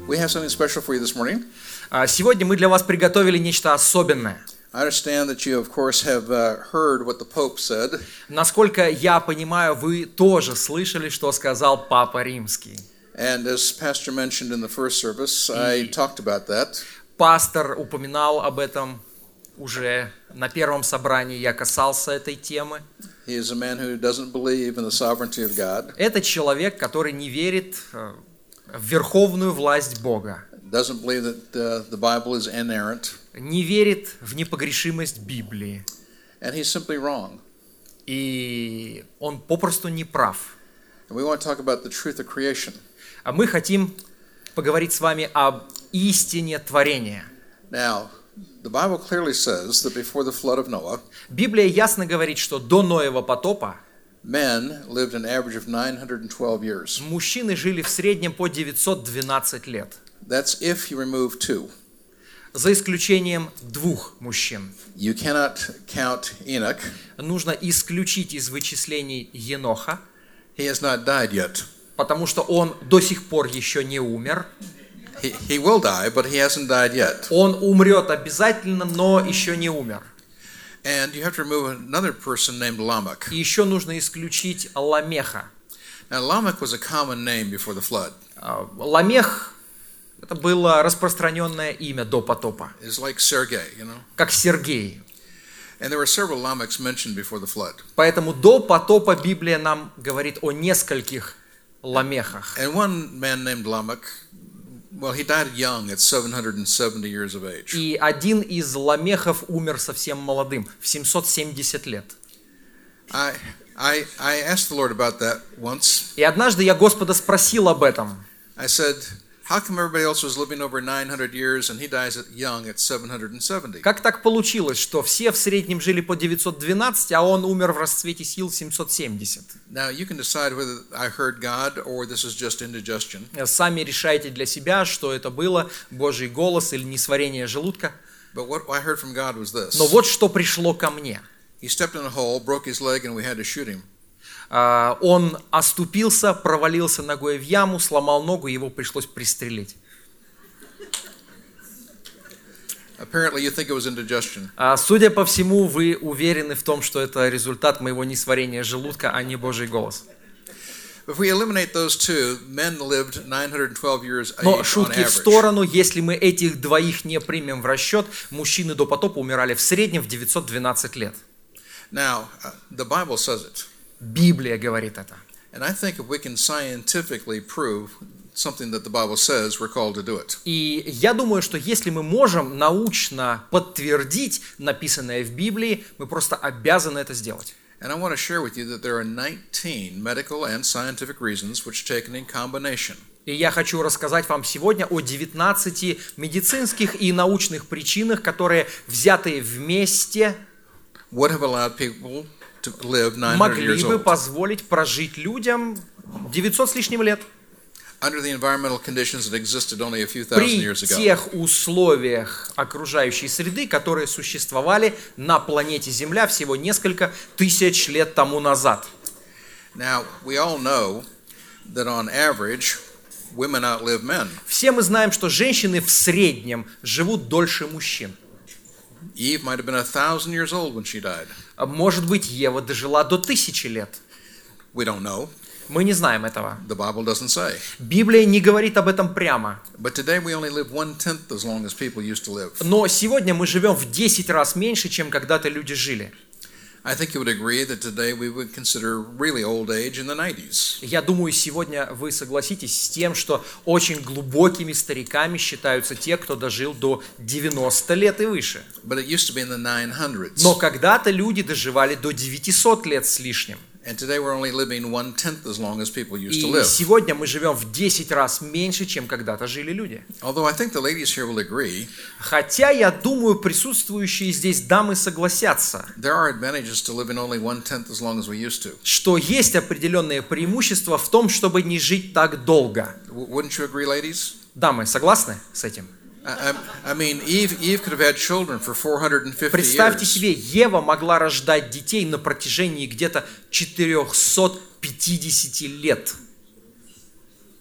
We have something special for you this morning. Сегодня мы для вас приготовили нечто особенное. I understand that you, of course, have heard what the Pope said. Насколько я понимаю, вы тоже слышали, что сказал Папа Римский. And as Pastor mentioned in the first service, I talked about that. Пастор упоминал об этом уже на первом собрании, я касался этой темы. He is a man who doesn't believe in the sovereignty of God. Это человек, который не верит в верховную власть Бога. Doesn't believe that the Bible is inerrant. Не верит в непогрешимость Библии. And he's simply wrong. И он попросту не прав. And we want to talk about the truth of creation. А мы хотим поговорить с вами об истине творения. Now, the Bible clearly says that before the flood of Noah, Библия ясно говорит, что до Ноева потопа men lived an average of 912 years. мужчины жили в среднем по 912 лет. That's if you remove two. За исключением двух мужчин. You cannot count Enoch. Нужно исключить из вычислений Еноха, He has not died yet. потому что он до сих пор еще не умер. He will die, but he hasn't died yet. Он умрет обязательно, но еще не умер. And you have to remove another person named Lamech. И еще нужно исключить Ламеха. Now, Lamech was a common name before the flood. Ламех – это было распространенное имя до потопа, It's like Sergei, как Сергей. And there were several Lamechs mentioned before the flood. Поэтому до потопа Библия нам говорит о нескольких Ламехах. And one man named Lamech, well, he died young at 770 years of age. И один из Ламехов умер совсем молодым, в 770 лет. I asked the Lord about that once. И однажды я Господа спросил об этом. I said, how come everybody else was living over 900 years and he dies young at 770? Как так получилось, что все в среднем жили по 912, а он умер в расцвете сил 770? Now, you can decide whether I heard God or this is just indigestion. Сами решайте для себя, что это было, Божий голос или несварение желудка. But what I heard from God was this. Но вот что пришло ко мне. He stepped in a hole, broke his leg, and we had to shoot him. Он оступился, провалился ногой в яму, сломал ногу, его пришлось пристрелить. Apparently, you think it was indigestion. Судя по всему, вы уверены в том, что это результат моего несварения желудка, а не Божий голос. If we eliminate those two, men lived 912 years Но age on шутки в average. сторону, если мы этих двоих не примем в расчет, мужчины до потопа умирали в среднем в 912 лет. Now, the Bible says it. Библия говорит это. And I think if we can scientifically prove something that the Bible says, we're called to do it. И я думаю, что если мы можем научно подтвердить написанное в Библии, мы просто обязаны это сделать. And I want to share with you that there are 19 medical and scientific reasons which, taken in combination, И я хочу рассказать вам сегодня о 19 медицинских и научных причинах, которые, взятые вместе, would have allowed people to live 900 могли years бы old. позволить прожить людям 900 с лишним лет. Under the environmental conditions that existed only a few thousand При years ago. тех условиях окружающей среды, которые существовали на планете Земля всего несколько тысяч лет тому назад. Now, we all know that on average, women outlive men. Все мы знаем, что женщины в среднем живут дольше мужчин. Eve might have been 1,000 years old when she died. Может быть, Ева дожила до 1000 лет. We don't know. Мы не знаем этого. The Bible doesn't say. Библия не говорит об этом прямо. But today we only live 1/10 as long as people used to live. Но сегодня мы живем в 10 раз меньше, чем когда-то люди жили. I think you would agree that today we would consider really old age in the 90s. Я думаю, сегодня вы согласитесь с тем, что очень глубокими стариками считаются те, кто дожил до 90 лет и выше. But it used to be in the 900s. Но когда-то люди доживали до 900 лет с лишним. And today we're only living 1/10 as long as people used to И live. сегодня мы живем в 10 раз меньше, чем когда-то жили люди. Although I think the ladies here will agree, Хотя, я думаю, присутствующие здесь дамы согласятся, there are advantages to living only 1/10 as long as we used to. что есть определенные преимущества в том, чтобы не жить так долго. Wouldn't you agree, ladies? Дамы, согласны с этим? I mean, Eve could have had children for 450 Представьте years. себе, Ева могла рождать детей на протяжении где-то 450 лет.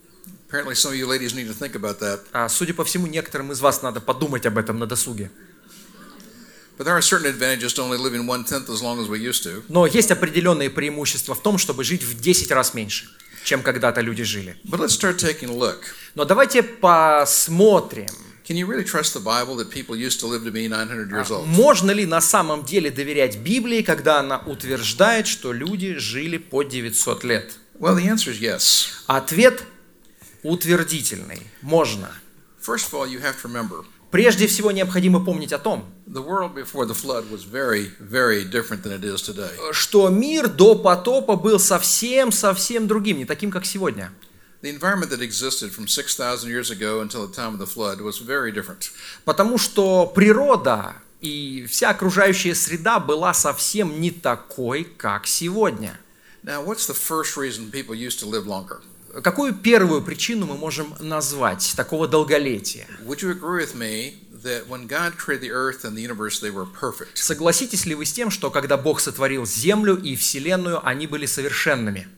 Apparently some of you ladies need to think about that. Судя по всему, некоторым из вас надо подумать об этом на досуге. But there are certain advantages to only living 1/10 as long as we used to. Но есть определенные преимущества в том, чтобы жить в 10 раз меньше, чем когда-то люди жили. But let's start taking a look. Но давайте посмотрим, Can you really trust the Bible that people used to live to be 900 years old? можно ли на самом деле доверять Библии, когда она утверждает, что люди жили по 900 лет? Well, the answer is yes. Ответ утвердительный. Можно. First of all, you have to remember, Прежде всего необходимо помнить о том, the world before the flood was very, very different than it is today. что мир до потопа был совсем другим, не таким, как сегодня. The environment that existed from 6,000 years ago until the time of the flood was very different. Потому что природа и вся окружающая среда была совсем не такой, как сегодня. Now, what's the first reason people used to live longer? Какую первую причину мы можем назвать такого долголетия? Would you agree with me that when God created the earth and the universe, they were perfect? Согласитесь ли вы с тем, что когда Бог сотворил Землю и Вселенную, они были совершенными?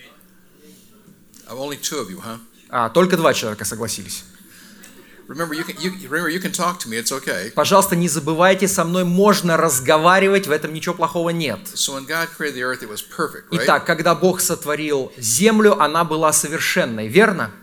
Only two of you, huh? Только 2 человека согласились. Remember, you can talk to me. It's okay. Пожалуйста, не забывайте, со мной можно разговаривать, в этом ничего плохого нет. So when God created the earth, it was perfect, right? Итак, когда Бог сотворил Землю, она была совершенной, верно?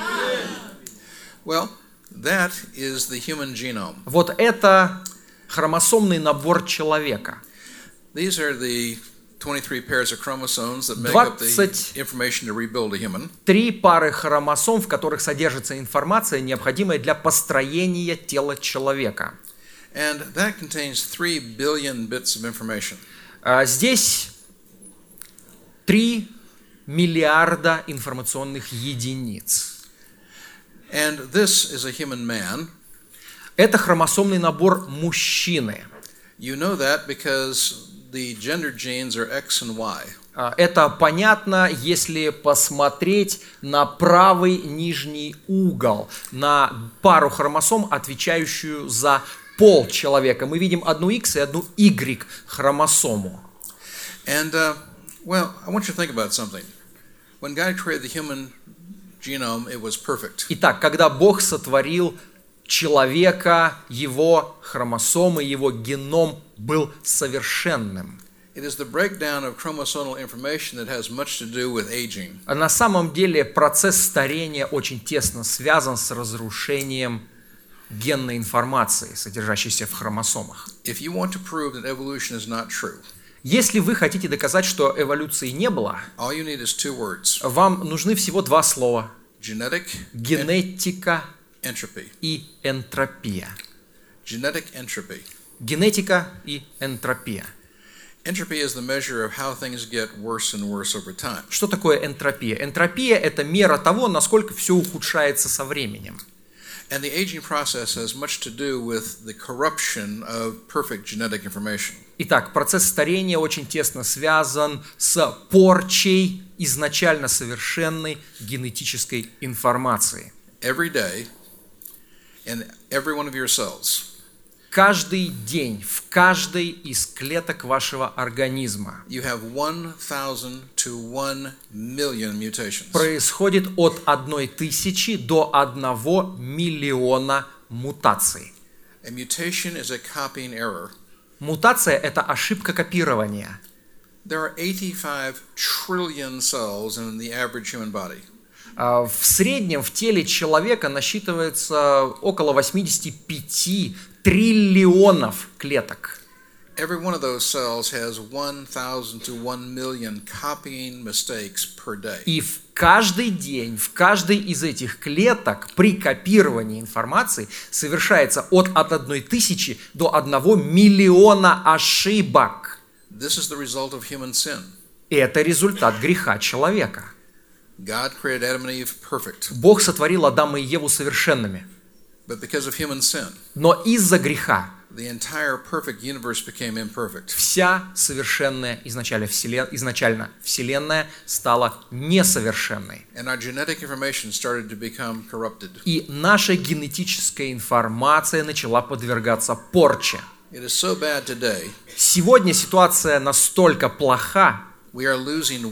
Well, that is the human genome. Вот это хромосомный набор человека. These are the 23 pairs of chromosomes that make up the information to rebuild a human. 3 пары хромосом, в которых содержится информация, необходимая для построения тела человека. And that contains 3 billion bits of information. Здесь 3 миллиарда информационных единиц. And this is a human man. Это хромосомный набор мужчины. You know that because the gender genes are X and Y. Это понятно, если посмотреть на правый нижний угол, на пару хромосом, отвечающую за пол человека. Мы видим одну X и одну Y хромосому. And, well, I want you to think about something. When God created the human genome, it was perfect. Итак, когда Бог сотворил человека, его хромосомы, его геном был совершенным. It is the breakdown of chromosomal information that has much to do with aging. На самом деле процесс старения очень тесно связан с разрушением генной информации, содержащейся в хромосомах. If you want to prove that evolution is not true, если вы хотите доказать, что эволюции не было, all you need is 2 words. вам нужны всего 2 слова: Genetic генетика entropy. и энтропия. Genetic entropy. Генетика и энтропия. Entropy is the measure of how things get worse and worse over time. Что такое энтропия? Энтропия – это мера того, насколько все ухудшается со временем. And the aging process has much to do with the corruption of perfect genetic information. Итак, процесс старения очень тесно связан с порчей изначально совершенной генетической информации. Every day, in every one of your cells, Каждый день в каждой из клеток вашего организма you have 1,000 to 1 million mutations. происходит от 1000 до 1 миллиона мутаций. A mutation is a copying error. Мутация – это ошибка копирования. There are 85 trillion cells in the average human body. В среднем в теле человека насчитывается около 85 триллионов клеток. Every one of those cells has 1,000 to 1 million copying mistakes per day. И в каждый день, в каждой из этих клеток при копировании информации совершается от 1000 до 1 миллиона ошибок. This is the result of human sin. И это результат греха человека. God created Adam and Eve perfect, Бог сотворил Адама и Еву совершенными. but because of human sin, Но из-за греха the entire perfect universe became imperfect. вся совершенная изначально Вселенная стала несовершенной. And our genetic information started to become corrupted. И наша генетическая информация начала подвергаться порче. It is so bad today Сегодня ситуация настолько плоха, we are losing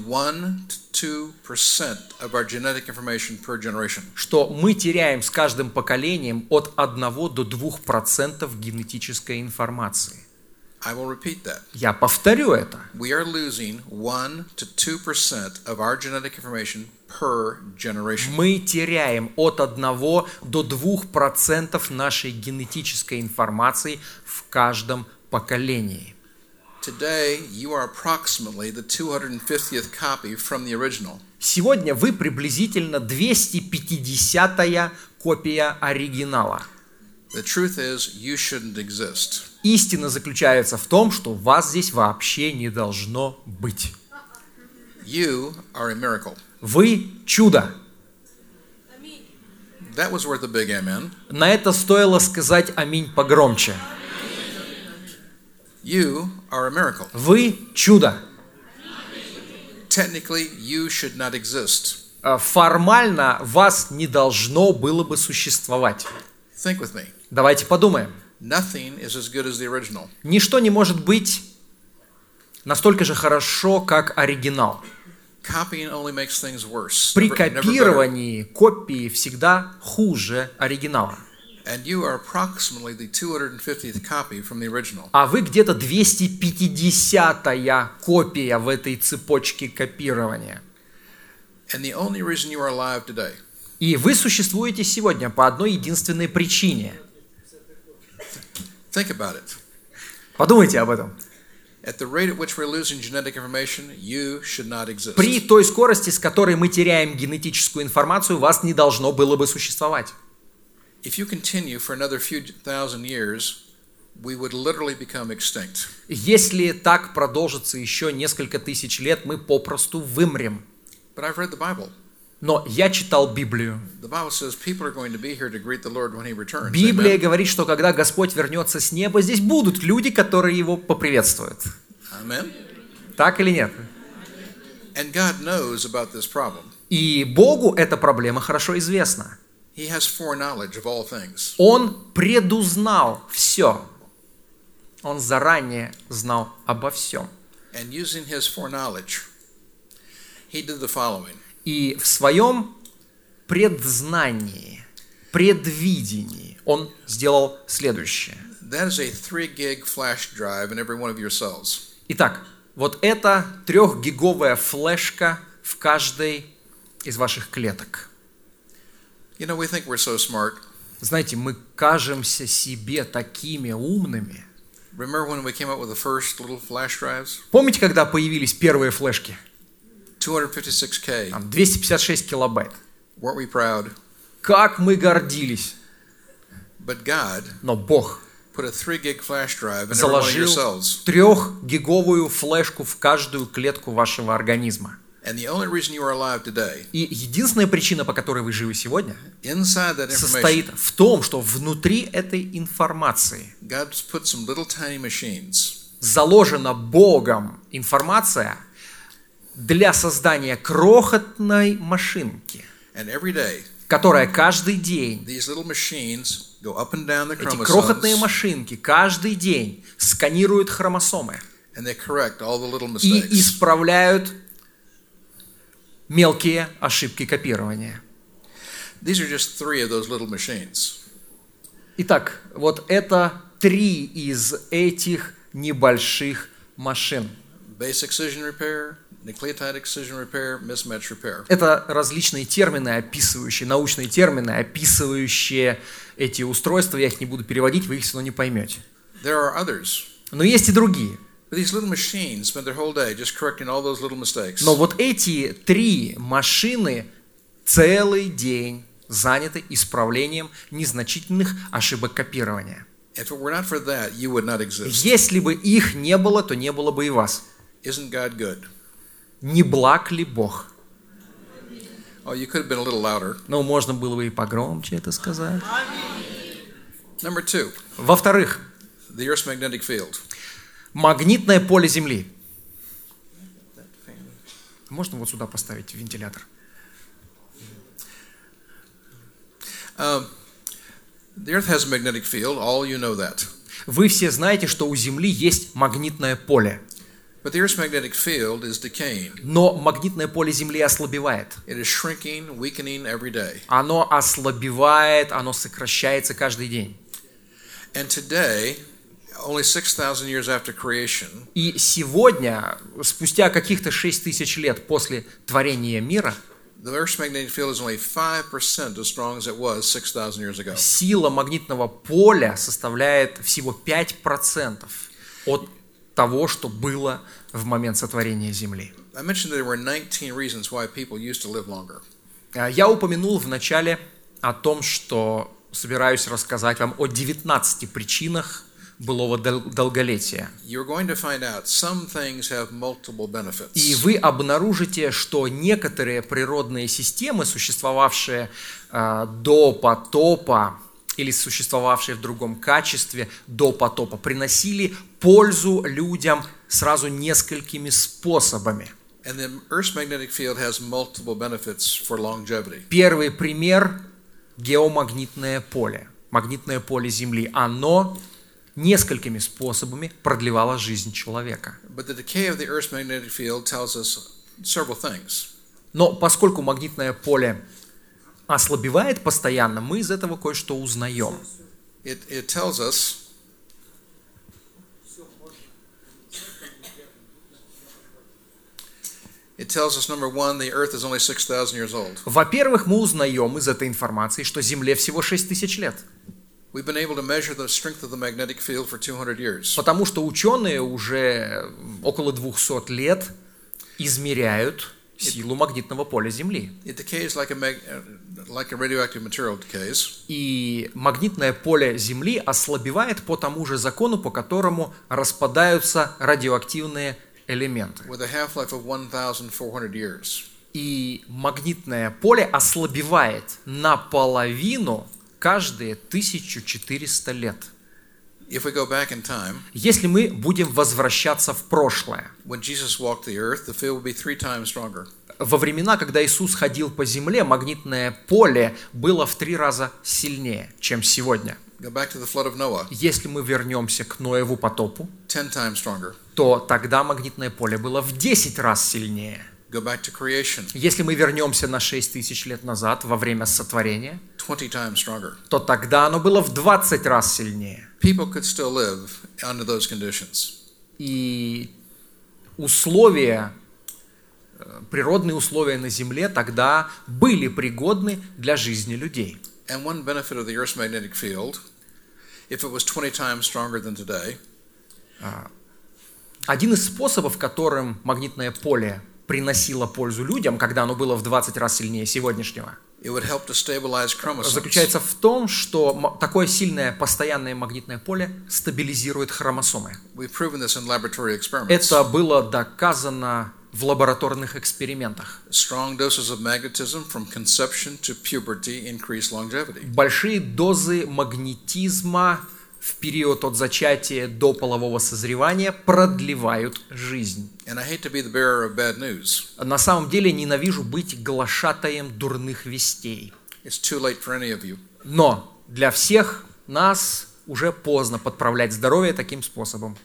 1 to 2% of our genetic information per generation. что мы теряем с каждым поколением от 1 до 2% генетической информации. I will repeat that. Я повторю это. We are losing 1 to 2% of our genetic information per generation. Мы теряем от 1 до 2% нашей генетической информации в каждом поколении. Today, you are approximately the 250th copy from the original. Сегодня вы приблизительно 250-я копия оригинала. The truth is, you shouldn't exist. Истина заключается в том, что вас здесь вообще не должно быть. You are a miracle. Вы чудо. That was worth a big amen. На это стоило сказать аминь погромче. You are a miracle. Вы чудо. Technically, you should not exist. Формально вас не должно было бы существовать. Think with me. Давайте подумаем. Nothing is as good as the original. Ничто не может быть настолько же хорошо, как оригинал. Copying only makes things worse. При Never better. копировании копии всегда хуже оригинала. And you are approximately the 250th copy from the original. А вы где-то 250-я копия в этой цепочке копирования. And the only reason you are alive today И вы существуете сегодня по одной единственной причине. Think about it. Подумайте об этом. At the rate at which we're losing genetic information, you should not exist. При той скорости, с которой мы теряем генетическую информацию, вас не должно было бы существовать. If you continue for another few thousand years, we would literally become extinct. Если так продолжится еще несколько тысяч лет, мы попросту вымрем. But I've read the Bible. Но я читал Библию. The Bible says people are going to be here to greet the Lord when He returns. Библия Amen? говорит, что когда Господь вернется с неба, здесь будут люди, которые Его поприветствуют. Amen? Так или нет? And God knows about this problem. И Богу эта проблема хорошо известна. He has foreknowledge of all things. Он предузнал все. Он заранее знал обо всем. And using His foreknowledge, He did the following. И в своем предзнании, предвидении Он сделал следующее. That is a 3 gig flash drive in every one of your cells. Итак, вот это 3-гиговая флешка в каждой из ваших клеток. You know, we think we're so smart. Знаете, мы кажемся себе такими умными. Remember when we came up with the first little flash drives? Помните, когда появились первые флешки? 256K. Там 256 килобайт. Weren't we proud? Как мы гордились. But God Но Бог put a 3 gig flash drive in every one of your заложил cells. 3-гиговую флешку в каждую клетку вашего организма. And the only reason you are alive today, И единственная причина, по которой вы живы сегодня, inside that состоит information, в том, что внутри этой информации God's put some little tiny machines. заложена Богом информация для создания крохотной машинки, And every day, которая каждый день, these little machines go up and down the эти крохотные chromosomes, машинки каждый день сканируют хромосомы and they correct all the little и mistakes. исправляют мелкие ошибки копирования. These are just 3 of those little machines. Итак, вот это 3 из этих небольших машин. Basic excision repair, nucleotide excision repair, mismatch repair. Это различные термины, описывающие, научные термины, описывающие эти устройства. Я их не буду переводить, вы их все равно не поймете. There are others. Но есть и другие. But these little machines spend their whole day just correcting all those little mistakes. Но вот эти 3 машины целый день заняты исправлением незначительных ошибок копирования. If it were not for that, you would not exist. Если бы их не было, то не было бы и вас. Isn't God good? Не благ ли Бог? Oh, you could have been a little louder. Ну, можно было бы и погромче это сказать. Number 2, Во-вторых, the Earth's magnetic field. магнитное поле Земли. Можно вот сюда поставить вентилятор? The Earth has a magnetic field. All you know that. Вы все знаете, что у Земли есть магнитное поле. But But the Earth's magnetic field is decaying. Но магнитное поле Земли ослабевает. It is shrinking, weakening every day. Оно ослабевает, оно сокращается каждый день. And today, only 6,000 years after creation, И сегодня, спустя каких-то 6000 лет после творения мира, the Earth's magnetic field is only 5% as strong as it was 6,000 years ago. сила магнитного поля составляет всего 5% от того, что было в момент сотворения Земли. I mentioned that there were 19 reasons why people used to live longer. Я упомянул в начале о том, что собираюсь рассказать вам о 19 причинах былого долголетия. You're going to find out some things have multiple benefits. И вы обнаружите, что некоторые природные системы, существовавшие до потопа или существовавшие в другом качестве до потопа, приносили пользу людям сразу несколькими способами. And the Earth's magnetic field has multiple benefits for longevity. Первый пример – геомагнитное поле, магнитное поле Земли. Оно несколькими способами продлевало жизнь человека. But the decay of the Earth's magnetic field tells us several things. Но поскольку магнитное поле ослабевает постоянно, мы из этого кое-что узнаем. It tells us number one, the Earth is only 6,000 years old. Во-первых, мы узнаем из этой информации, что Земле всего 6000 лет. We've been able to measure the strength of the magnetic field for 200 years. Потому что ученые уже около 200 лет измеряют силу магнитного поля Земли. It decays like a radioactive material decays. И магнитное поле Земли ослабевает по тому же закону, по которому распадаются радиоактивные элементы. With a half-life of 1,400 years. И магнитное поле ослабевает наполовину каждые 1400 лет. If we go back in time, Если мы будем возвращаться в прошлое, when Jesus walked the earth, the field would be 3 times stronger. во времена, когда Иисус ходил по земле, магнитное поле было в 3 раза сильнее, чем сегодня. Go back to the flood of Noah, Если мы вернемся к Ноеву потопу, 10 times stronger. то тогда магнитное поле было в 10 раз сильнее. Go back to creation, Если мы вернемся на 6000 лет назад, во время сотворения, 20 times stronger. то тогда оно было в 20 раз сильнее. People could still live under those conditions. И условия, природные условия на Земле тогда были пригодны для жизни людей. And one benefit of the Earth's magnetic field, if it was 20 times stronger than today, Один из способов, которым магнитное поле приносило пользу людям, когда оно было в 20 раз сильнее сегодняшнего, it would help to stabilize chromosomes. заключается в том, что такое сильное постоянное магнитное поле стабилизирует хромосомы. We've proven this in laboratory experiments. Это было доказано в лабораторных экспериментах. Strong doses of magnetism from conception to puberty increase longevity. Большие дозы магнетизма в период от зачатия до полового созревания продлевают жизнь. And I hate to be the bearer of bad news. На самом деле ненавижу быть глашатаем дурных вестей. It's too late for any of you. Но для всех нас уже поздно подправлять здоровье таким способом.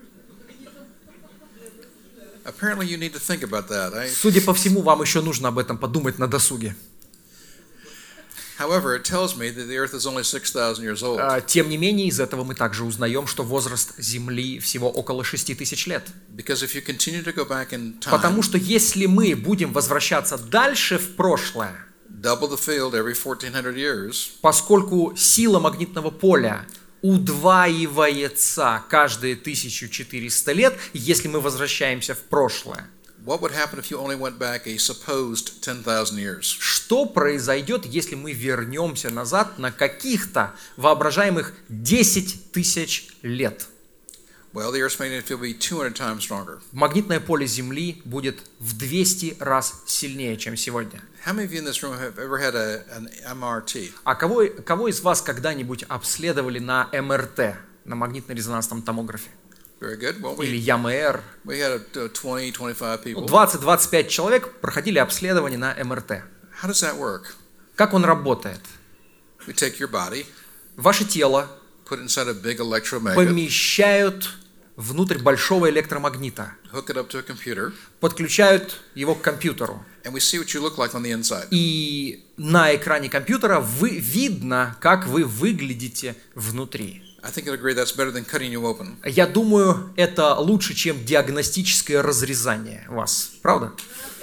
Apparently you need to think about that. Судя по всему, вам еще нужно об этом подумать на досуге. However, it tells me that the Earth is only 6,000 years old. Тем не менее, из этого мы также узнаем, что возраст Земли всего около 6000 лет. Because if you continue to go back in time, Потому что если мы будем возвращаться дальше в прошлое, double the field every 1,400 years, поскольку сила магнитного поля удваивается каждые 1400 лет, если мы возвращаемся в прошлое, what would happen if you only went back a supposed 10,000 years? что произойдет, если мы вернемся назад на каких-то воображаемых 10 тысяч лет? Well, the Earth's magnetic field will be 200 times stronger. Магнитное поле Земли будет в 200 раз сильнее, чем сегодня. How many of you in this room have ever had an MRT? А кого из вас когда-нибудь обследовали на МРТ, на магнитно-резонансном томографе? Very good. Well, Или ЯМР? we had 20-25 people. 20-25 человек проходили обследование на МРТ. How does that work? Как он работает? We take your body, Ваше тело put it inside a big electromagnet, помещают внутрь большого электромагнита, hook it up to a computer, подключают его к компьютеру. and we see what you look like on the inside. И на экране компьютера видно, как вы выглядите внутри. I think you'll agree that's better than cutting you open. Я думаю, это лучше, чем диагностическое разрезание вас. Правда?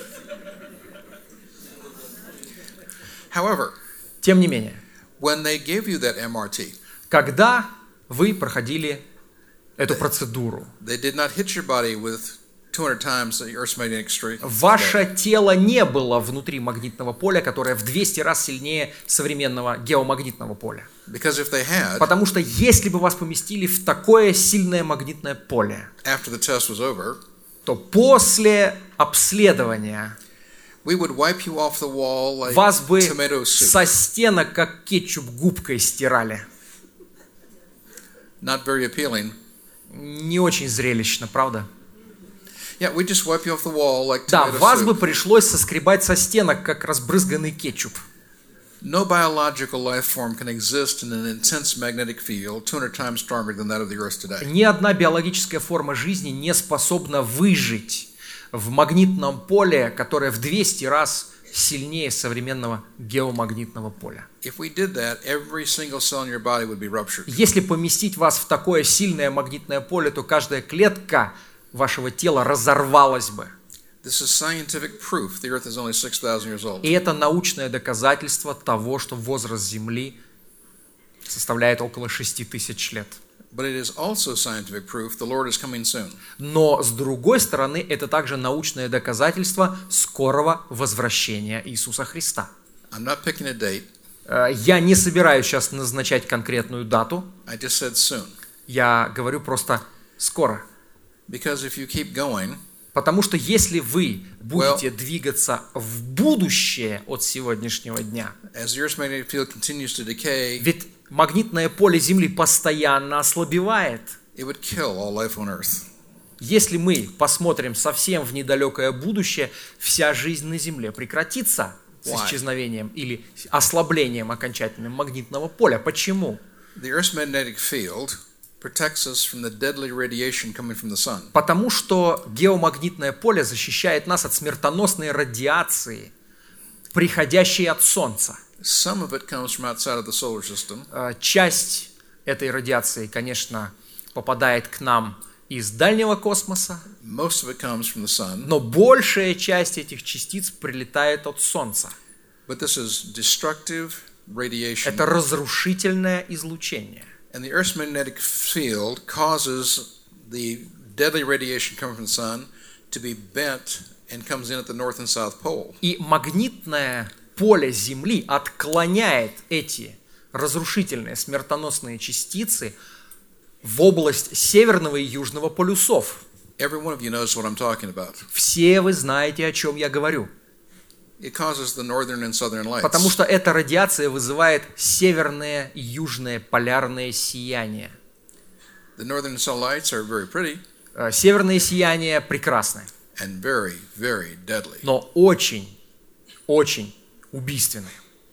However, Тем не менее, when they gave you that MRT, когда вы проходили эту процедуру, they did not hit your body with 200 times the Earth's magnetic strength. ваше тело не было внутри магнитного поля, которое в 200 раз сильнее современного геомагнитного поля. Because if they had, Потому что если бы вас поместили в такое сильное магнитное поле, after the test was over, то после обследования we would wipe you off the wall like вас бы tomato soup. со стенок как кетчуп губкой стирали. Not very appealing. Не очень зрелищно, правда? Yeah, we just wipe you off the wall like Да, tomato вас бы soup. пришлось соскребать со стенок, как разбрызганный кетчуп. No biological life form can exist in an intense magnetic field 200 times stronger than that of the Earth today. Ни одна биологическая форма жизни не способна выжить в магнитном поле, которое в 200 раз сильнее современного геомагнитного поля. If we did that, every single cell in your body would be ruptured. Если поместить вас в такое сильное магнитное поле, то каждая клетка вашего тела разорвалась бы. This is scientific proof the Earth is only 6,000 years old. И это научное доказательство того, что возраст Земли составляет около 6000 лет. But it is also scientific proof the Lord is coming soon. Но, с другой стороны, это также научное доказательство скорого возвращения Иисуса Христа. I'm not picking a date. Я не собираюсь сейчас назначать конкретную дату. I just said soon. Я говорю просто скоро. Because if you keep going, Потому что если вы будете двигаться в будущее от сегодняшнего дня, as the Earth's magnetic field continues to decay, ведь магнитное поле Земли постоянно ослабевает. it would kill all life on Earth. Если мы посмотрим совсем в недалекое будущее, вся жизнь на Земле прекратится с Why? исчезновением или ослаблением окончательным магнитного поля. Почему? The Earth's magnetic field protects us from the deadly radiation coming from the sun. Потому что геомагнитное поле защищает нас от смертоносной радиации, приходящей от Солнца. Some of it comes from outside of the solar system, Часть этой радиации, конечно, попадает к нам из дальнего космоса, most of it comes from the sun, но большая часть этих частиц прилетает от Солнца. but this is destructive radiation. Это разрушительное излучение. And the Earth's magnetic field causes the deadly radiation coming from the sun to be bent and comes in at the north and south pole. И магнитное поле Земли отклоняет эти разрушительные смертоносные частицы в область северного и южного полюсов. Every one of you knows what I'm talking about. Все вы знаете, о чем я говорю. It causes the northern and southern lights. Потому что эта радиация вызывает северное и южное полярное сияние. The northern and southern lights are very pretty Северное сияние прекрасное, and very, very deadly. но очень, очень убийственное.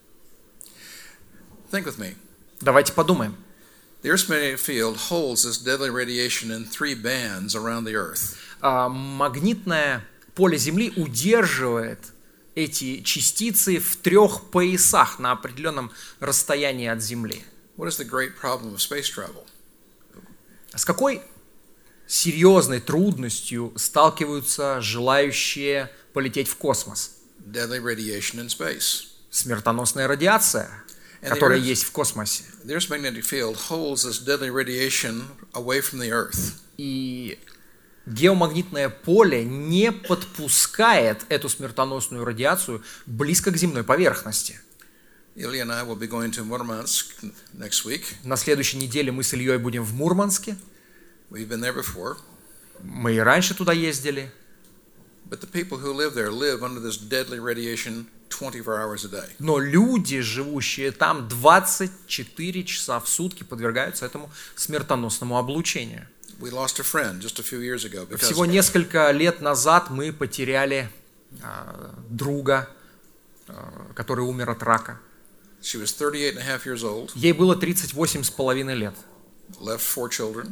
Think with me. Давайте подумаем. The Earth's magnetic field holds this deadly radiation in 3 bands around the Earth. Магнитное поле Земли удерживает эти частицы в 3 поясах на определенном расстоянии от Земли. What is the great problem of space travel? С какой серьезной трудностью сталкиваются желающие полететь в космос? Deadly radiation in space. Смертоносная радиация, которая есть в космосе. The Earth's magnetic field holds this deadly radiation away from the Earth. И геомагнитное поле не подпускает эту смертоносную радиацию близко к земной поверхности. Ilya and I will be going to Murmansk next week. На следующей неделе мы с Ильей будем в Мурманске. We've been there before. Мы и раньше туда ездили. But the people who live there live under this deadly radiation 24 hours a day. Но люди, живущие там 24 часа в сутки, подвергаются этому смертоносному облучению. We lost a friend just a few years ago because Всего несколько лет назад мы потеряли друга, который умер от рака. she was 38 and a half years old, Ей было 38,5 лет. left 4 children,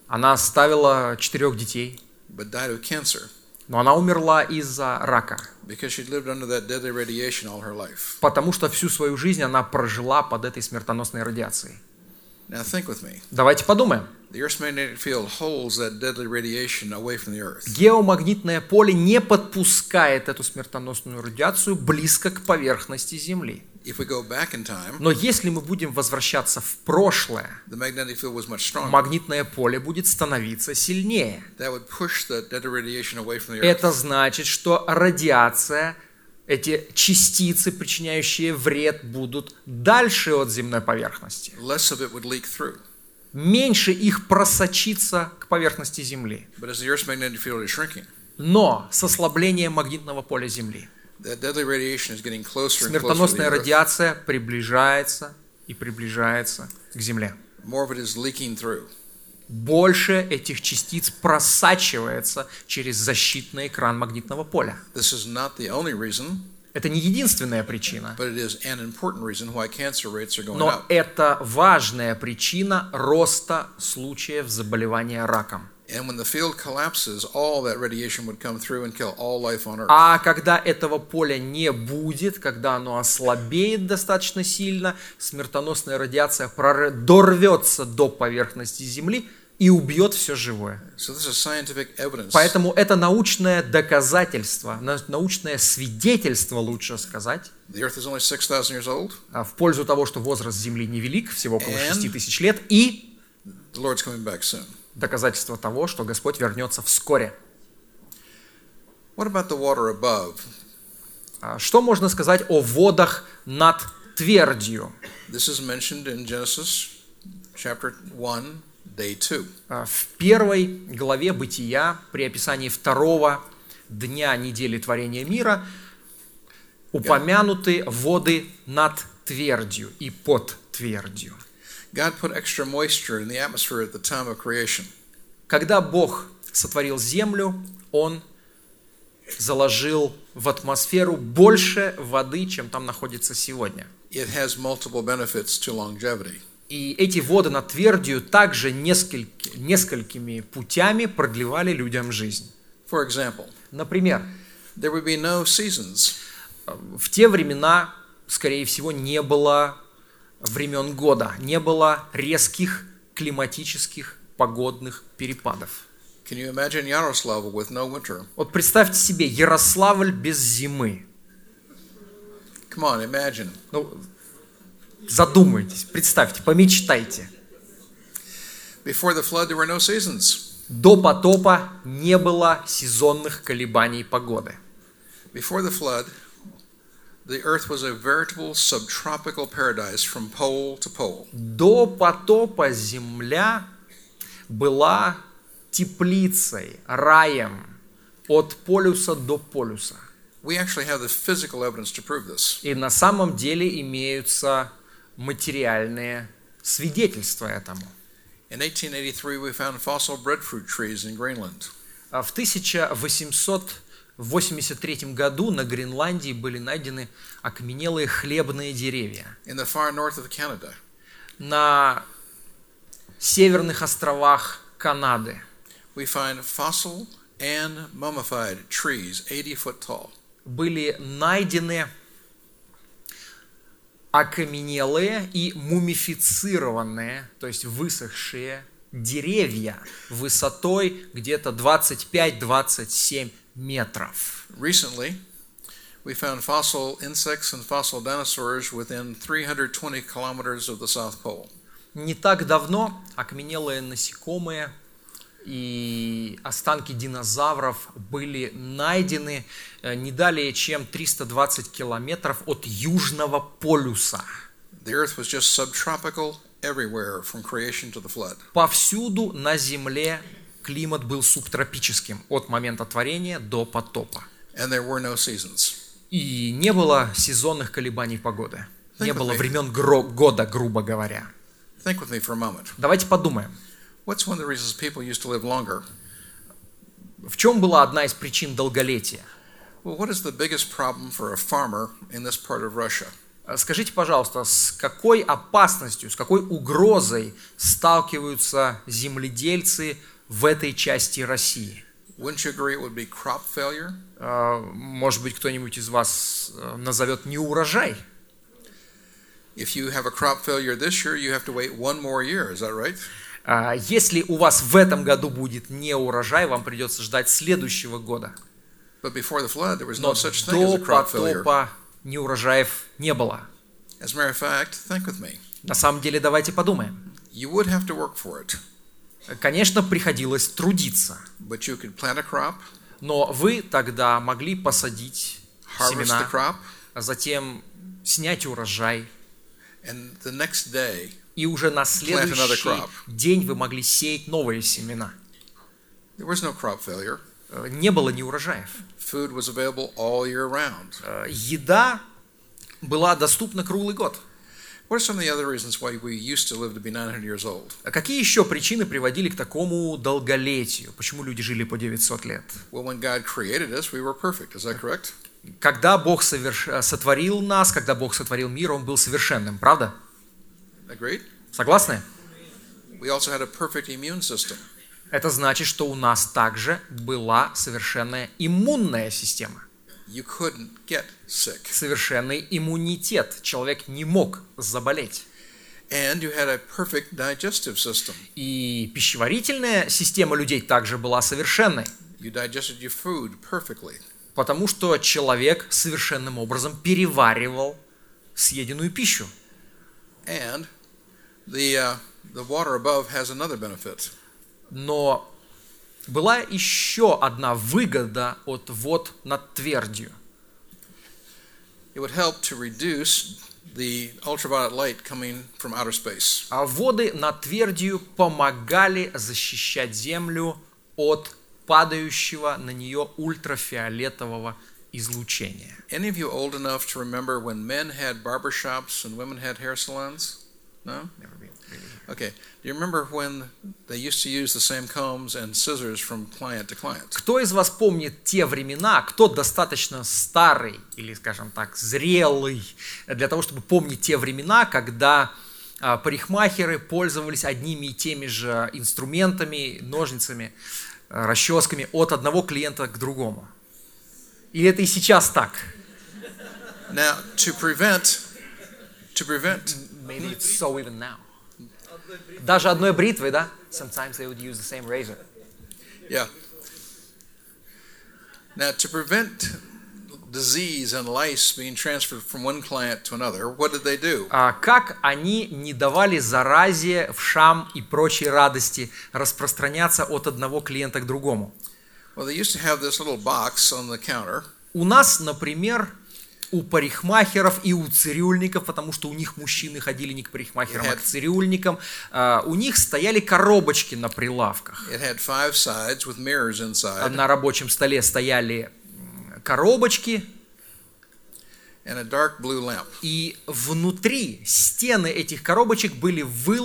Она оставила 4 детей, but died of cancer но она умерла из-за рака, because she'd lived under that deadly radiation all her life. потому что всю свою жизнь она прожила под этой смертоносной радиацией. Now think with me. Давайте подумаем. The Earth's magnetic field holds that deadly radiation away from the Earth. Геомагнитное поле не подпускает эту смертоносную радиацию близко к поверхности Земли. If we go back in time, Но если мы будем возвращаться в прошлое, the magnetic field was much stronger. магнитное поле будет становиться сильнее. That would push the deadly radiation away from the Earth. Это значит, что радиация, эти частицы, причиняющие вред, будут дальше от земной поверхности. Less of it would leak through. Меньше их просочится к поверхности Земли. But as the Earth's magnetic field is shrinking, Но с ослаблением магнитного поля Земли that deadly radiation is getting closer and closer to the смертоносная Earth. радиация приближается и приближается к Земле. More of it is leaking through. Больше этих частиц просачивается через защитный экран магнитного поля. This is not the only reason, Это не единственная причина, but it is an important reason why cancer rates are going но up. это важная причина роста случаев заболевания раком. And when the field collapses, all that radiation would come through and kill all life on Earth. А когда этого поля не будет, когда оно ослабеет достаточно сильно, смертоносная радиация дорвется до поверхности Земли и убьет все живое. So this is scientific evidence Поэтому это научное доказательство, научное свидетельство, лучше сказать, the Earth is only 6,000 years old. в пользу того, что возраст Земли невелик, всего около And 6000 лет, и The Lord's coming back soon. доказательство того, что Господь вернется вскоре. What about the water above? Что можно сказать о водах над твердью? This is mentioned in Genesis chapter 1, day 2. В первой главе Бытия, при описании второго дня недели творения мира, упомянуты воды над твердью и под твердью. God put extra moisture in the atmosphere at the time of creation. Когда Бог сотворил землю, Он заложил в атмосферу больше воды, чем там находится сегодня. It has multiple benefits to longevity. И эти воды над твердью также несколькими путями продлевали людям жизнь. For example, Например, there would be no seasons. в те времена, скорее всего, не было времен года, не было резких климатических погодных перепадов. Can you imagine Yaroslavl with no winter? Вот представьте себе Ярославль без зимы. Come on, imagine. Ну, задумайтесь, представьте, помечтайте. Before the flood, there were no seasons. До потопа не было сезонных колебаний погоды. Before the flood, the earth was a veritable subtropical paradise from pole to pole. До потопа земля была теплицей, раем от полюса до полюса. We actually have the physical evidence to prove this. И на самом деле имеются материальные свидетельства этому. In 1883, we found fossil breadfruit trees in Greenland. В 1883 году на Гренландии были найдены окаменелые хлебные деревья. In the far north of Canada, На северных островах Канады we find fossil and mummified trees 80 foot tall. были найдены окаменелые и мумифицированные, то есть высохшие деревья высотой где-то 25-27 метров. Recently, we found fossil insects and fossil dinosaurs within 320 kilometers of the South Pole. Не так давно окаменелые насекомые и останки динозавров были найдены не далее, чем 320 километров от Южного полюса. The earth was just subtropical everywhere from creation to the flood. Повсюду на Земле климат был субтропическим от момента творения до потопа. And there were no seasons. И не было сезонных колебаний погоды. Не было времен года, грубо говоря. Think with me for a moment. Давайте подумаем. What's one of the reasons people used to live longer? В чем была одна из причин долголетия? Well, what is the biggest problem for a farmer in this part of Russia? Скажите, пожалуйста, с какой опасностью, с какой угрозой сталкиваются земледельцы в этой части России? Wouldn't you agree it would be crop failure? Может быть, кто-нибудь из вас назовет неурожай? If you have a crop failure this year, you have to wait one more year. Is that right? Если у вас в этом году будет неурожай, вам придется ждать следующего года. But before the flood, there was Но no such thing as a до crop failure. потопа неурожаев не было. As a matter of fact, think with me. На самом деле, давайте подумаем. You would have to work for it, Конечно, приходилось трудиться, but you could plant a crop, но вы тогда могли посадить harvest the семена, crop, а затем снять урожай, and the next day, и уже на another следующий crop. день вы могли сеять новые семена. there was no crop failure. Не было неурожаев. Food was available all year round. Еда была доступна круглый год. What are some of the other reasons why we used to live to be 900 years old? А какие еще причины приводили к такому долголетию? Почему люди жили по 900 лет? Well, when God created us, we were perfect. Is that correct? Когда Бог сотворил нас, когда Бог сотворил мир, Он был совершенным, правда? Agreed? Согласны? We also had a perfect immune system. Это значит, что у нас также была совершенная иммунная система. You couldn't get sick. Совершенный иммунитет. Человек не мог заболеть. And you had a perfect digestive system. И пищеварительная система людей также была совершенной. You digested your food perfectly. Потому что человек совершенным образом переваривал съеденную пищу. And the water above has another benefit. Но была еще одна выгода от вод над твердью. It would help to reduce the ultraviolet light coming from outer space. А воды над твердью помогали защищать землю от падающего на нее ультрафиолетового излучения. Any of you old enough to remember when men had barber shops and women had hair salons? No? Okay. Do you remember when they used to use the same combs and scissors from client to client? Кто из вас помнит те времена, кто достаточно старый или, скажем так, зрелый, для того, чтобы помнить те времена, когда парикмахеры пользовались одними и теми же инструментами, ножницами, расческами от одного клиента к другому? Или это и сейчас так? Now, to prevent Maybe it's so even now. Даже одной бритвой, да? Sometimes they would use the same razor. Yeah. Now, to prevent disease and lice being transferred from one client to another, what did they do? Как они не давали заразе, вшам и прочей радости распространяться от одного клиента к другому? Well, they used to have this little box on the counter. У нас, например, у парикмахеров и у цирюльников, потому что у них мужчины ходили не к парикмахерам, а к цирюльникам, у них стояли коробочки на прилавках. It had 5 sides with mirrors inside. На рабочем столе стояли коробочки, And a dark blue lamp. и внутри стены этих коробочек были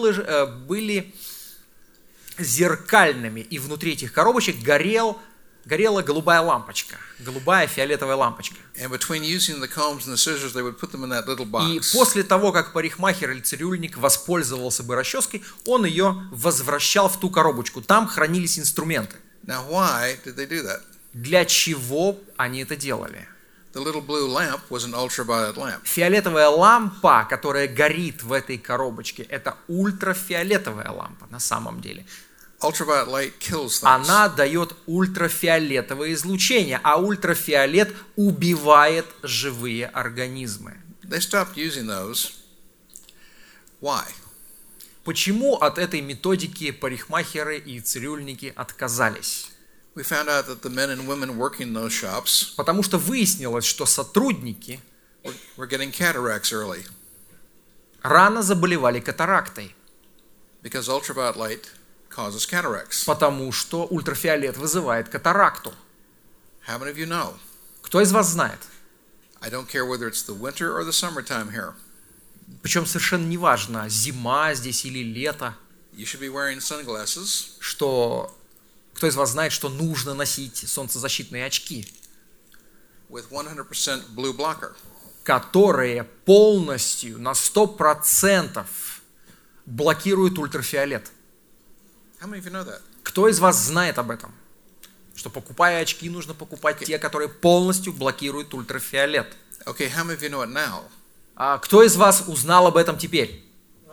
зеркальными, и внутри этих коробочек горела голубая лампочка, голубая фиолетовая лампочка. And between using the combs and the scissors, they would put them in that little И box. после того, как парикмахер или цирюльник воспользовался бы расческой, он ее возвращал в ту коробочку. Там хранились инструменты. Now, why did they do that? Для чего они это делали? The little blue lamp was an ultraviolet lamp. Фиолетовая лампа, которая горит в этой коробочке, это ультрафиолетовая лампа на самом деле. Ultraviolet light kills things. Она дает ультрафиолетовое излучение, а ультрафиолет убивает живые организмы. They stopped using those. Why? Почему от этой методики парикмахеры и цирюльники отказались? We found out that the men and women working those shops Потому что выяснилось, что сотрудники were getting cataracts early рано заболевали катарактой, because ultraviolet light causes cataracts. потому что ультрафиолет вызывает катаракту. How many of you know? Кто из вас знает? I don't care whether it's the winter or the summertime here. Причем совершенно неважно, зима здесь или лето, You should be wearing sunglasses что кто из вас знает, что нужно носить солнцезащитные очки with 100% blue blocker. которые полностью на 100% блокируют ультрафиолет. How many of you know that? Кто из вас знает об этом? Что покупая очки, нужно покупать те, которые полностью блокируют ультрафиолет. Okay, how many of you know it now? А кто из вас узнал об этом теперь?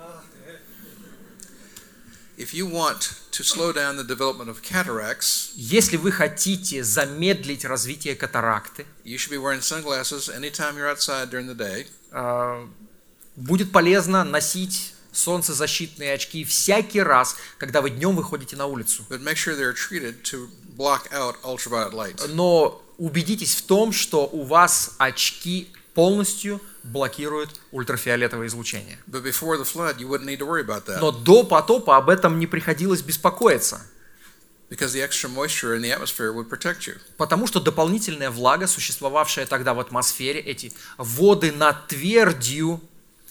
If you want to slow down the development of cataracts, Если вы хотите замедлить развитие катаракты, you should be wearing sunglasses anytime you're outside during the day. Будет полезно носить солнцезащитные очки всякий раз, когда вы днем выходите на улицу. But make sure they're treated to block out ultraviolet light. Но убедитесь в том, что у вас очки полностью блокируют ультрафиолетовое излучение. But before the flood, you wouldn't need to worry about that Но до потопа об этом не приходилось беспокоиться, because the extra moisture in the atmosphere would protect you. потому что дополнительная влага, существовавшая тогда в атмосфере, эти воды над твердью,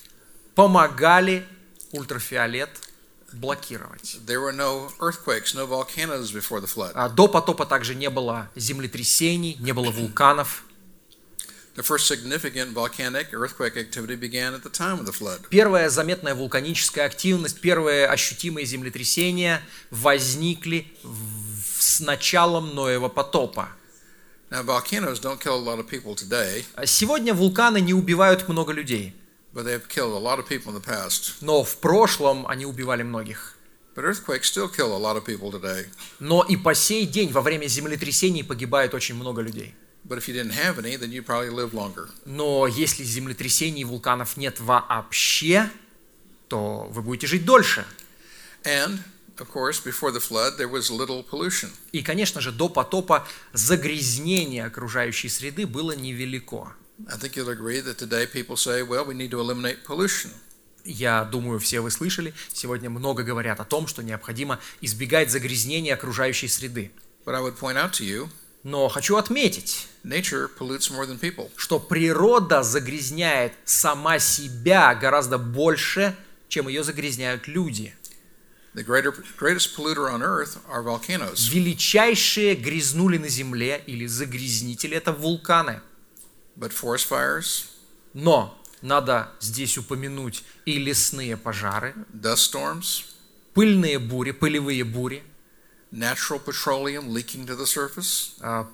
помогали ультрафиолет блокировать. There were no earthquakes, no volcanoes before the flood. До потопа также не было землетрясений, не было вулканов. The first significant volcanic earthquake activity began at the time of the flood. Первая заметная вулканическая активность, первые ощутимые землетрясения возникли с началом Ноева потопа. Now, volcanoes don't kill a lot of people today, Сегодня вулканы не убивают много людей, but they've killed a lot of people in the past. но в прошлом они убивали многих. But earthquakes still kill a lot of people today. Но и по сей день во время землетрясений погибает очень много людей. But if you didn't have any, then you'd probably live longer. Но если землетрясений и вулканов нет вообще, то вы будете жить дольше. And, of course, before the flood, there was little pollution. И, конечно же, до потопа загрязнение окружающей среды было невелико. I think you'll agree that today people say, well, we need to eliminate pollution. Я думаю, все вы слышали, сегодня много говорят о том, что необходимо избегать загрязнения окружающей среды. But I would point out to you, Но хочу отметить, nature pollutes more than people. что природа загрязняет сама себя гораздо больше, чем ее загрязняют люди. The greatest polluter on earth are volcanoes. Величайшие грязнули на земле или загрязнители – это вулканы. But forest fires, Но надо здесь упомянуть и лесные пожары, dust storms, пыльные бури, пылевые бури, natural petroleum leaking to the surface.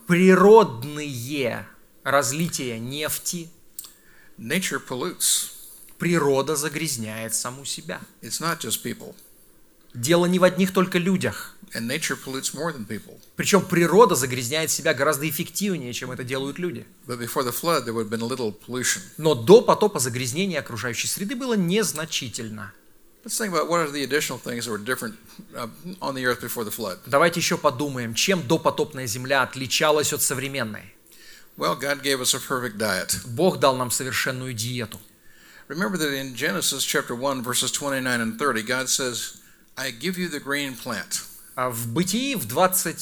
природные разлития нефти. Nature pollutes. Природа загрязняет саму себя. It's not just people. Дело не в одних только людях. And nature pollutes more than people. Причем природа загрязняет себя гораздо эффективнее, чем это делают люди. But before the flood, there would have been a little pollution. Но до потопа загрязнение окружающей среды было незначительно. Let's think about what are the additional things that were different on the earth before the flood. Давайте еще подумаем, чем допотопная земля отличалась от современной. Well, God gave us a perfect diet. Бог дал нам совершенную диету. Remember that in Genesis chapter 1, verses 29 and 30, God says, I give you the green plant. В Бытии, в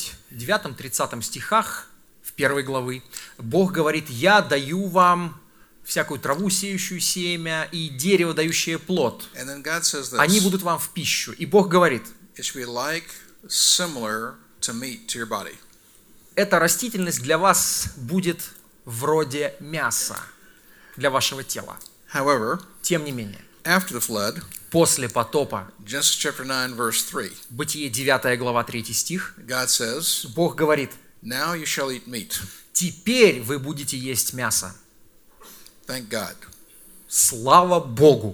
29-30 стихах, в 1 главы, Бог говорит: «Я даю вам всякую траву, сеющую семя, и дерево, дающее плод. And then God says this, Они будут вам в пищу». И Бог говорит: it should be like, similar to meat to your body. «Эта растительность для вас будет вроде мяса для вашего тела». However, Тем не менее, after the flood, после потопа, Genesis chapter 9, verse 3, Бытие 9 глава 3 стих, God says, Бог говорит: now you shall eat meat. «Теперь вы будете есть мясо». Thank God. Слава Богу!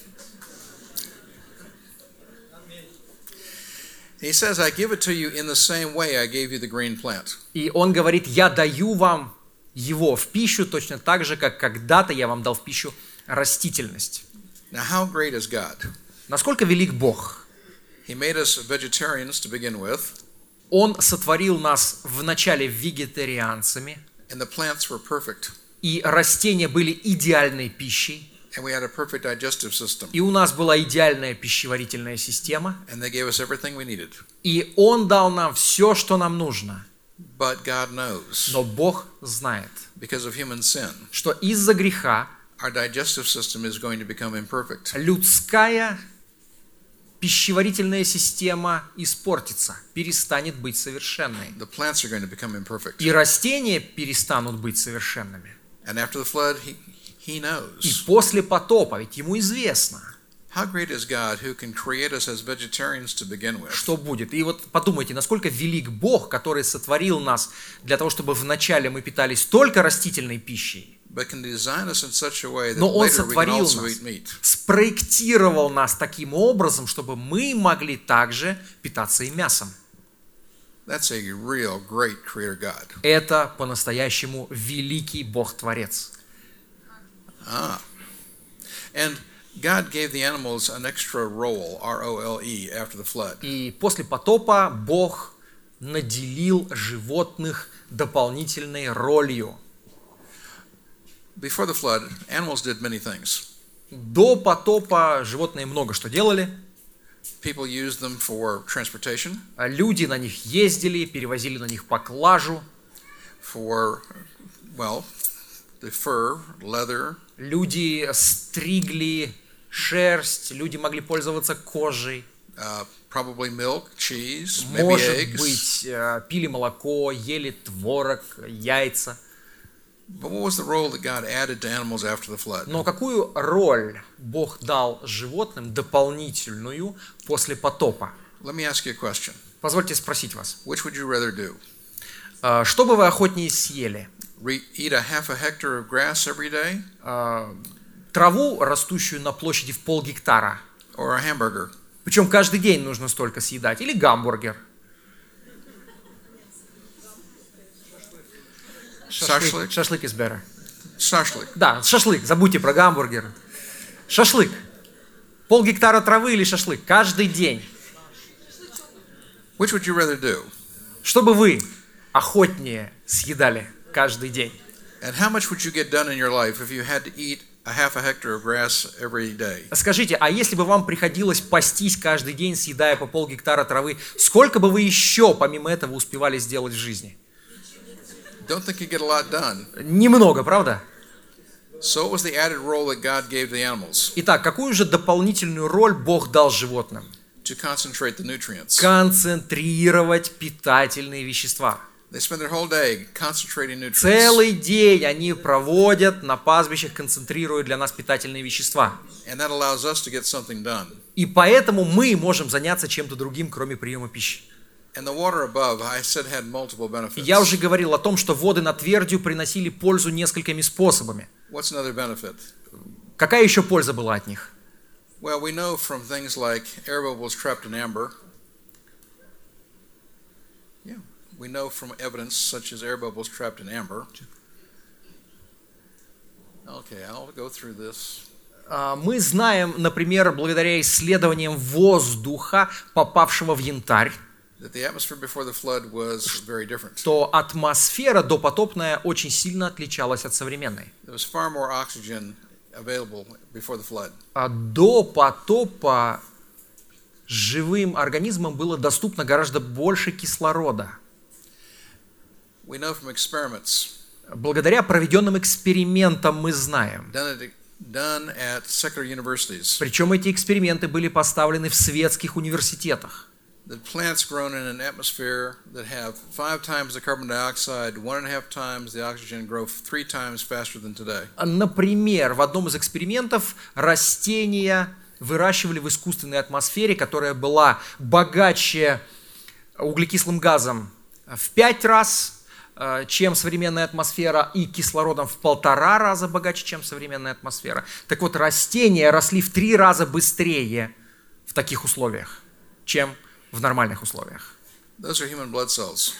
He says, I give it to you in the same way I gave you the green plant. И Он говорит: «Я даю вам его в пищу точно так же, как когда-то я вам дал в пищу растительность». Now, how great is God? Насколько велик Бог? He made us vegetarians to begin with, Он сотворил нас вначале вегетарианцами, and the plants were perfect, и растения были идеальной пищей, and we had a perfect digestive system, и у нас была идеальная пищеварительная система, and they gave us everything we needed. и Он дал нам все, что нам нужно. But God knows, Но Бог знает, because of human sin, что из-за греха our digestive system is going to become imperfect. людская пищеварительная система испортится, перестанет быть совершенной. The plants are going to become imperfect. И растения перестанут быть совершенными. And after the flood, he He И knows. после потопа, ведь ему известно, How great is God who can create us as vegetarians to begin with, что будет. И вот подумайте, насколько велик Бог, который сотворил нас для того, чтобы вначале мы питались только растительной пищей, but can design us in such a way that но Он later we can сотворил also нас, eat meat. спроектировал нас таким образом, чтобы мы могли также питаться и мясом. That's a real great creator God. Это по-настоящему великий Бог-творец. And God gave the animals an extra role, R-O-L-E, after the flood. И после потопа Бог наделил животных дополнительной ролью. Before the flood, animals did many things. До потопа животные много что делали. People used them for transportation, Люди на них ездили, перевозили на них поклажу. for, well, the fur, leather, Люди стригли шерсть, люди могли пользоваться кожей. probably milk, cheese, maybe Может eggs. быть, пили молоко, ели творог, яйца. But what was the role that God added to animals after the flood? Но какую роль Бог дал животным дополнительную после потопа? Let me ask you a question. Позвольте спросить вас, Which would you rather do? что бы вы охотнее съели? Eat a half a hectare of grass every day, Траву, растущую на площади в полгектара, or a hamburger? причем каждый день нужно столько съедать, или гамбургер? Шашлык? Шашлык is better. Shashlik. Да, шашлык, забудьте про гамбургер. Шашлык. Полгектара травы или шашлык? Каждый день. Which would you rather do? Что бы вы охотнее съедали каждый день? And how much would you get done in your life if you had to eat a half a hectare of grass every day? Скажите, а если бы вам приходилось пастись каждый день, съедая по полгектара травы, сколько бы вы еще помимо этого успевали сделать в жизни? Don't think you get a lot done. Немного, правда? So what was the added role that God gave the animals? Итак, какую же дополнительную роль Бог дал животным? To concentrate the nutrients. Концентрировать питательные вещества. They spend their whole day concentrating nutrients. Целый день они проводят на пастбищах, концентрируя для нас питательные вещества. And that allows us to get something done. И поэтому мы можем заняться чем-то другим, кроме приема пищи. And the water above, I said, had multiple benefits. Я уже говорил о том, что воды над твердью приносили пользу несколькими способами. What's another benefit? Какая еще польза была от них? Well, we know from things like air bubbles trapped in amber. Yeah, we know from evidence such as air bubbles trapped in amber. Okay, I'll go through this. Мы знаем, например, благодаря исследованиям воздуха, попавшего в янтарь, That the atmosphere before the flood was very different. что атмосфера допотопная очень сильно отличалась от современной. There was far more oxygen available before the flood. До потопа живым организмам было доступно гораздо больше кислорода. We know from experiments Благодаря проведенным экспериментам мы знаем. done at secular universities Причем эти эксперименты были поставлены в светских университетах. that plants grown in an atmosphere that have 5 times the carbon dioxide, 1.5 times the oxygen, grow 3 times faster than today. Например, в одном из экспериментов растения выращивали в искусственной атмосфере, которая была богаче углекислым газом в 5 раз, чем современная атмосфера, и кислородом в 1,5 раза богаче, чем современная атмосфера. Так вот, растения росли в 3 раза быстрее в таких условиях, чем в нормальных условиях. Those are human blood cells.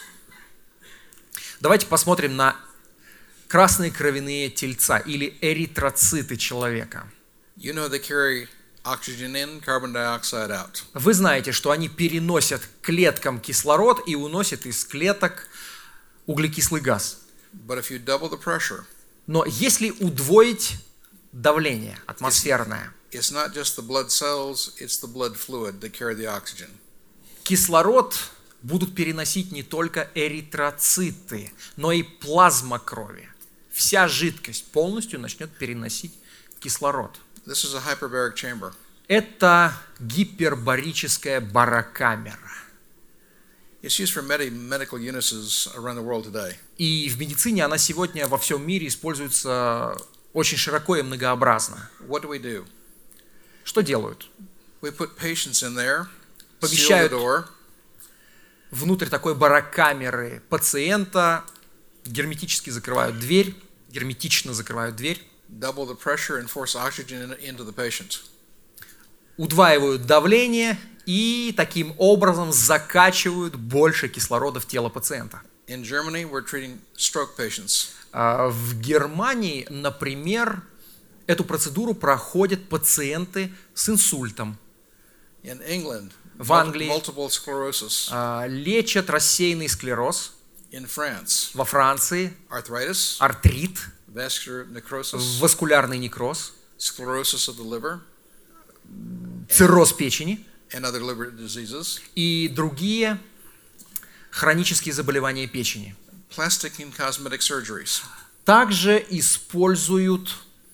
Давайте посмотрим на красные кровяные тельца или эритроциты человека. You know they carry oxygen in, carbon dioxide out. Вы знаете, что они переносят клеткам кислород и уносят из клеток углекислый газ. But if you double the pressure, Но если удвоить давление атмосферное, it's not just the blood cells, it's the blood fluid that carry the oxygen. кислород будут переносить не только эритроциты, но и плазма крови. Вся жидкость полностью начнет переносить кислород. This is a hyperbaric chamber. Это гипербарическая барокамера. It's used for many medical uses around the world today. И в медицине она сегодня во всем мире используется очень широко и многообразно. What do? Что делают? We put patients in there, seal the Помещают door, внутрь такой барокамеры пациента, герметически закрывают дверь, герметично закрывают дверь, double the pressure and force oxygen into the patient. удваивают давление и таким образом закачивают больше кислорода в тело пациента. In Germany, we're treating stroke patients. В Германии, например, эту процедуру проходят пациенты с инсультом. In England, В Англии multiple sclerosis. лечат рассеянный склероз. In France, Во Франции arthritis, артрит, vascular necrosis, васкулярный некроз, sclerosis of the liver, цирроз печени and other liver diseases. и другие хронические заболевания печени. Plastic and cosmetic surgeries. Также используют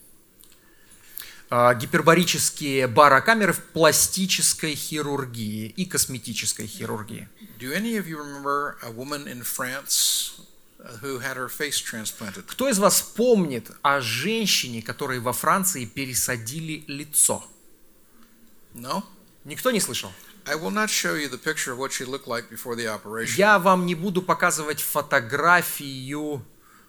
гипербарические барокамеры в пластической хирургии и косметической хирургии. Do any of you remember a woman in France who had her face transplanted? Кто из вас помнит о женщине, которой во Франции пересадили лицо? No? Никто не слышал? I will not show you the picture of what she looked like before the operation. Я вам не буду показывать фотографию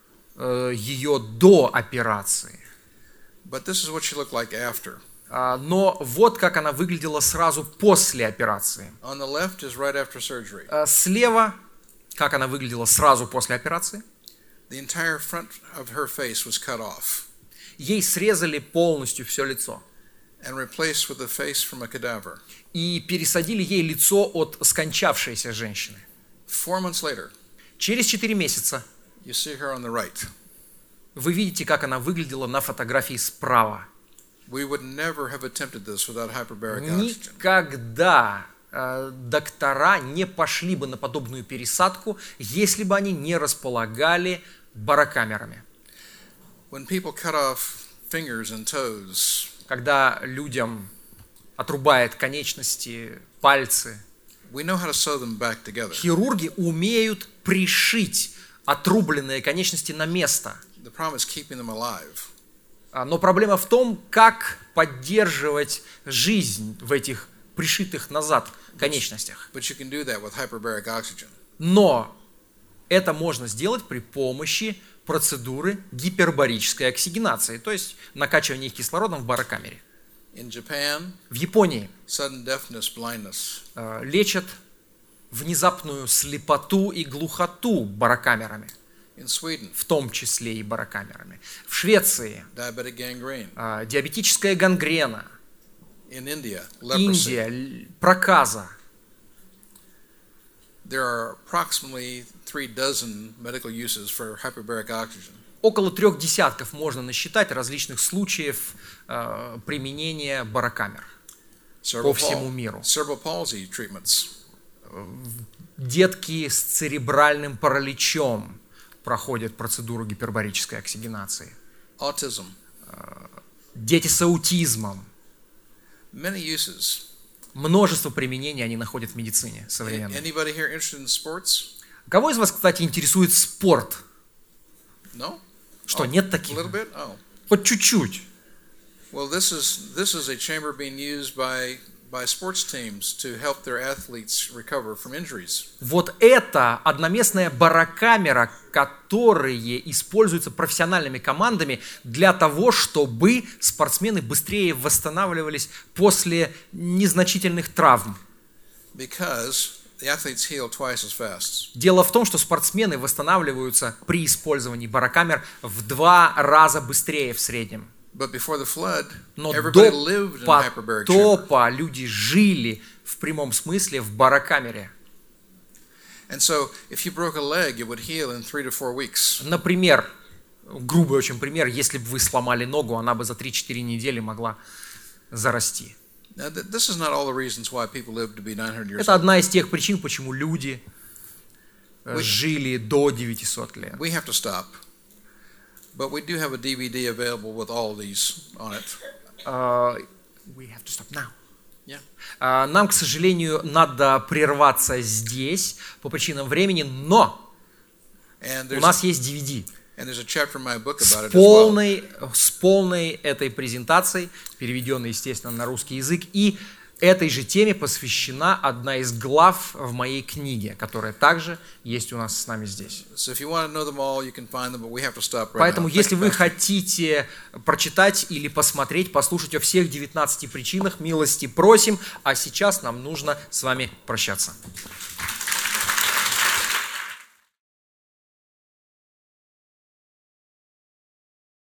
ее до операции. But this is what she looked like after. Но вот как она выглядела сразу после операции. On the left is right after surgery. Слева, как она выглядела сразу после операции. The entire front of her face was cut off Ей срезали полностью все лицо. and replaced with a face from a cadaver. И пересадили ей лицо от скончавшейся женщины. 4 months later, Через 4 месяца you see her on the right. вы видите, как она выглядела на фотографии справа. We would never have attempted this without hyperbaric oxygen. Никогда доктора не пошли бы на подобную пересадку, если бы они не располагали барокамерами. When people cut off fingers and toes, Когда людям отрубает конечности, пальцы, we know how to sew them back together. хирурги умеют пришить отрубленные конечности на место. The problem is keeping them alive. Но проблема в том, как поддерживать жизнь в этих пришитых назад конечностях. But you can do that with hyperbaric oxygen. Но это можно сделать при помощи процедуры гипербарической оксигенации, то есть накачивания их кислородом в барокамере. In Japan, В Японии sudden deafness, blindness. Лечат внезапную слепоту и глухоту барокамерами, In Sweden, в том числе и барокамерами. В Швеции diabetic gangrene. диабетическая гангрена, In India, leprosy. Индия, проказа. There are approximately 36 medical uses for hyperbaric oxygen. Около 3 десятков можно насчитать различных случаев применения барокамер по всему миру. Cerebral palsy treatments. Детки с церебральным параличом проходят процедуру гипербарической оксигенации. Autism. Дети с аутизмом. Many uses. Множество применений они находят в медицине современной. Anybody here interested in sports? Кого из вас, кстати, интересует спорт? No? Что, нет A таких? little bit? Oh. Хоть чуть-чуть. Well, this is a chamber being used by sports teams to help their athletes recover from injuries. Вот это одноместная барокамера, которые используются профессиональными командами для того, чтобы спортсмены быстрее восстанавливались после незначительных травм. Because the athletes heal twice as fast. Дело в том, что спортсмены восстанавливаются при использовании барокамер в 2 раза быстрее в среднем. But before the flood, Но everybody до lived in a hyperbaric chamber. потопа люди жили в прямом смысле в барокамере. And so, if you broke a leg, it would heal in 3 to 4 weeks. Например, грубый очень пример, если бы вы сломали ногу, она бы за 3-4 недели могла зарасти. Now, this is not all the reasons why people live to be 900 years Это old. одна из тех причин, почему люди жили до 900 лет. We have to stop. But we do have a DVD available with all of these on it. We have to stop now. Yeah. Нам, к сожалению, надо прерваться здесь по причинам времени, но And у нас есть DVD. And there's a chapter in my book about it as well. С полной этой презентацией, переведенной, естественно, на русский язык, и этой же теме посвящена одна из глав в моей книге, которая также есть у нас с нами здесь. Поэтому, если вы хотите прочитать или посмотреть, послушать о всех 19 причинах, милости просим, а сейчас нам нужно с вами прощаться.